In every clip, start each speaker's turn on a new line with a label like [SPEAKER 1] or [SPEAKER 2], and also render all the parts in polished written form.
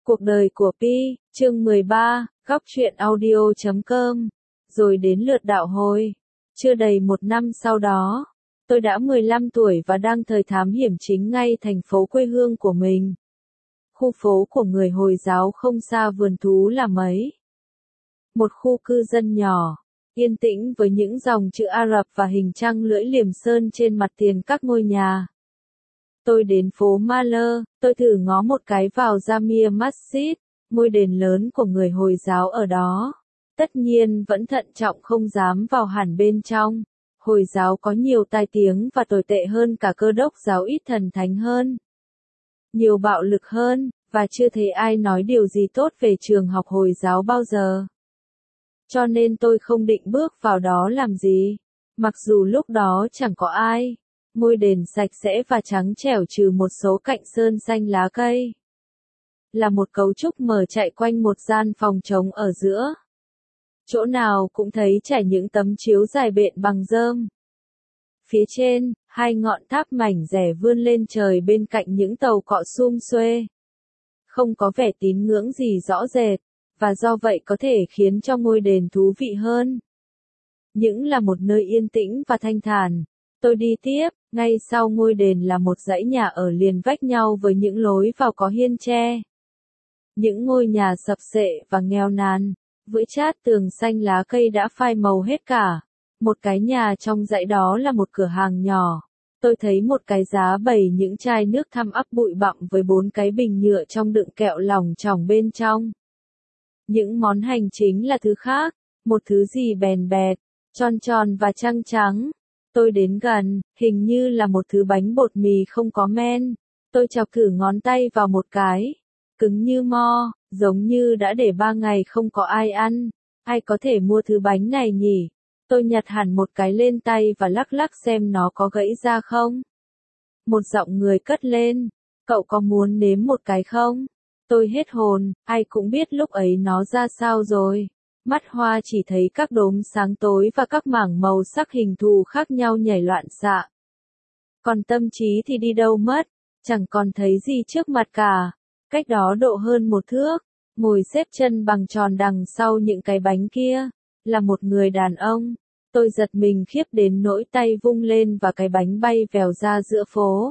[SPEAKER 1] Cuộc đời của Pi, chương 13, góc truyện audio.com. Rồi đến lượt đạo hồi. Chưa đầy một năm sau đó, tôi đã 15 tuổi và đang thời thám hiểm chính ngay thành phố quê hương của mình. Khu phố của người Hồi giáo không xa vườn thú là mấy. Một khu cư dân nhỏ, yên tĩnh với những dòng chữ Ả Rập và hình trăng lưỡi liềm sơn trên mặt tiền các ngôi nhà. Tôi đến phố Maler, tôi thử ngó một cái vào Jamia Masjid, ngôi đền lớn của người Hồi giáo ở đó. Tất nhiên vẫn thận trọng không dám vào hẳn bên trong. Hồi giáo có nhiều tai tiếng và tồi tệ hơn cả Cơ đốc giáo, ít thần thánh hơn, nhiều bạo lực hơn, và chưa thấy ai nói điều gì tốt về trường học Hồi giáo bao giờ. Cho nên tôi không định bước vào đó làm gì. Mặc dù lúc đó chẳng có ai. Ngôi đền sạch sẽ và trắng trẻo trừ một số cạnh sơn xanh lá cây. Là một cấu trúc mở chạy quanh một gian phòng trống ở giữa. Chỗ nào cũng thấy trải những tấm chiếu dài bện bằng rơm. Phía trên, hai ngọn tháp mảnh rẻ vươn lên trời bên cạnh những tàu cọ sum xuê. Không có vẻ tín ngưỡng gì rõ rệt, và do vậy có thể khiến cho ngôi đền thú vị hơn. Những là một nơi yên tĩnh và thanh thản. Tôi đi tiếp, ngay sau ngôi đền là một dãy nhà ở liền vách nhau với những lối vào có hiên tre. Những ngôi nhà sập xệ và nghèo nàn, vữa chát tường xanh lá cây đã phai màu hết cả. Một cái nhà trong dãy đó là một cửa hàng nhỏ. Tôi thấy một cái giá bày những chai nước thăm ắp bụi bặm với 4 cái bình nhựa trong đựng kẹo lòng chỏng bên trong. Những món hành chính là thứ khác, một thứ gì bèn bẹt, tròn tròn và trắng trắng. Tôi đến gần, hình như là một thứ bánh bột mì không có men. Tôi chọc thử ngón tay vào một cái. Cứng như mo, giống như đã để 3 ngày không có ai ăn. Ai có thể mua thứ bánh này nhỉ? Tôi nhặt hẳn một cái lên tay và lắc lắc xem nó có gãy ra không. Một giọng người cất lên. Cậu có muốn nếm một cái không? Tôi hết hồn, ai cũng biết lúc ấy nó ra sao rồi. Mắt hoa chỉ thấy các đốm sáng tối và các mảng màu sắc hình thù khác nhau nhảy loạn xạ. Còn tâm trí thì đi đâu mất, chẳng còn thấy gì trước mặt cả. Cách đó độ hơn 1 thước, ngồi xếp chân bằng tròn đằng sau những cái bánh kia, là một người đàn ông. Tôi giật mình khiếp đến nỗi tay vung lên và cái bánh bay vèo ra giữa phố.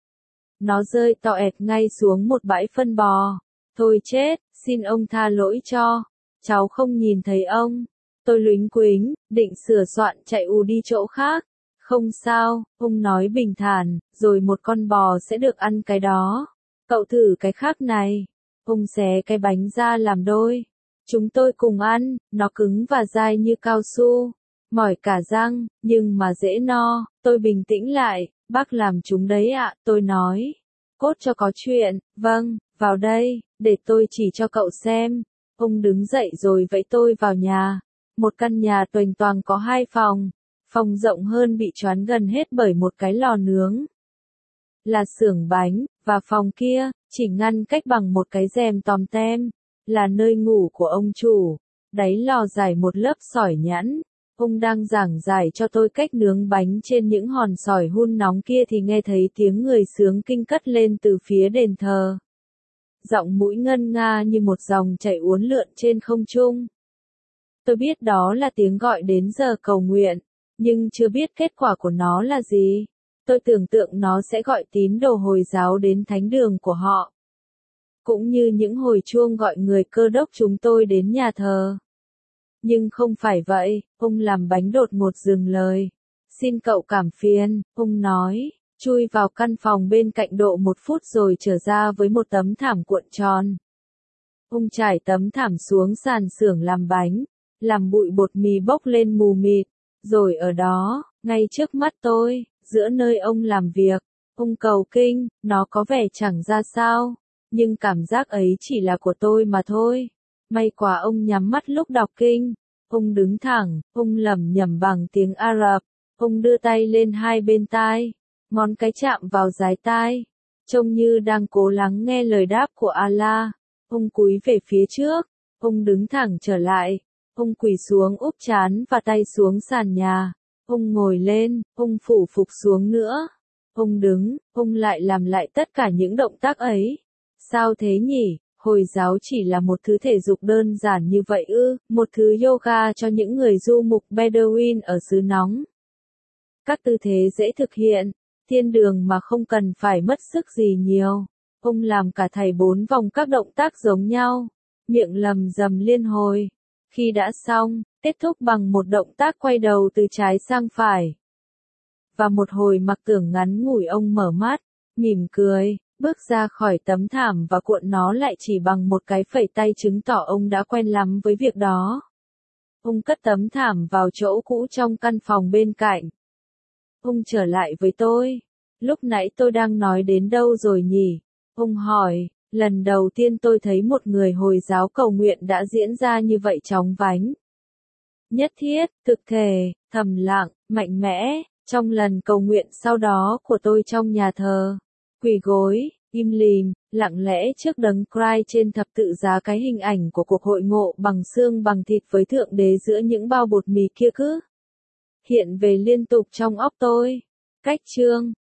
[SPEAKER 1] Nó rơi tọ ẹt ngay xuống một bãi phân bò. Thôi chết, xin ông tha lỗi cho. Cháu không nhìn thấy ông. Tôi luính quính, định sửa soạn chạy đi chỗ khác. Không sao, ông nói bình thản, rồi một con bò sẽ được ăn cái đó. Cậu thử cái khác này. Ông xé cái bánh ra làm đôi. Chúng tôi cùng ăn, nó cứng và dai như cao su. Mỏi cả răng, nhưng mà dễ no. Tôi bình tĩnh lại, bác làm chúng đấy ạ, tôi nói. Cốt cho có chuyện, vâng, vào đây, để tôi chỉ cho cậu xem. Ông đứng dậy rồi vẫy tôi vào nhà. Một căn nhà toành toàng có 2 phòng. Phòng rộng hơn bị choán gần hết bởi một cái lò nướng. Là xưởng bánh, và phòng kia, chỉ ngăn cách bằng một cái rèm tòm tem. Là nơi ngủ của ông chủ. Đáy lò rải một lớp sỏi nhẵn. Ông đang giảng giải cho tôi cách nướng bánh trên những hòn sỏi hun nóng kia thì nghe thấy tiếng người sướng kinh cất lên từ phía đền thờ. Giọng mũi ngân nga như một dòng chảy uốn lượn trên không trung. Tôi biết đó là tiếng gọi đến giờ cầu nguyện, nhưng chưa biết kết quả của nó là gì. Tôi tưởng tượng nó sẽ gọi tín đồ Hồi giáo đến thánh đường của họ. Cũng như những hồi chuông gọi người Cơ đốc chúng tôi đến nhà thờ. Nhưng không phải vậy, ông làm bánh đột ngột dừng lời. Xin cậu cảm phiền, ông nói, chui vào căn phòng bên cạnh độ 1 phút rồi trở ra với một tấm thảm cuộn tròn. Ông trải tấm thảm xuống sàn xưởng làm bánh, làm bụi bột mì bốc lên mù mịt, rồi ở đó, ngay trước mắt tôi, giữa nơi ông làm việc, ông cầu kinh, nó có vẻ chẳng ra sao, nhưng cảm giác ấy chỉ là của tôi mà thôi. May quá ông nhắm mắt lúc đọc kinh. Ông đứng thẳng, ông lẩm nhẩm bằng tiếng Ả Rập. Ông đưa tay lên hai bên tai, ngón cái chạm vào dái tai, trông như đang cố lắng nghe lời đáp của Allah. Ông cúi về phía trước, ông đứng thẳng trở lại, ông quỳ xuống úp trán và tay xuống sàn nhà. Ông ngồi lên, ông phủ phục xuống nữa. Ông đứng, ông lại làm lại tất cả những động tác ấy. Sao thế nhỉ? Hồi giáo chỉ là một thứ thể dục đơn giản như vậy ư, một thứ yoga cho những người du mục Bedouin ở xứ nóng. Các tư thế dễ thực hiện, thiên đường mà không cần phải mất sức gì nhiều. Ông làm cả thảy 4 vòng các động tác giống nhau, miệng lầm rầm liên hồi. Khi đã xong, kết thúc bằng một động tác quay đầu từ trái sang phải. Và một hồi mặc tưởng ngắn ngủi ông mở mắt, mỉm cười, bước ra khỏi tấm thảm và cuộn nó lại chỉ bằng một cái phẩy tay chứng tỏ ông đã quen lắm với việc đó. Ông cất tấm thảm vào chỗ cũ trong căn phòng bên cạnh. Ông trở lại với tôi. Lúc nãy tôi đang nói đến đâu rồi nhỉ? Ông hỏi, lần đầu tiên tôi thấy một người Hồi giáo cầu nguyện đã diễn ra như vậy chóng vánh. Nhất thiết, thực thể, thầm lặng, mạnh mẽ, trong lần cầu nguyện sau đó của tôi trong nhà thờ. Quỳ gối, im lìm, lặng lẽ trước đấng Christ trên thập tự giá, cái hình ảnh của cuộc hội ngộ bằng xương bằng thịt với Thượng Đế giữa những bao bột mì kia cứ hiện về liên tục trong óc tôi. Cách chương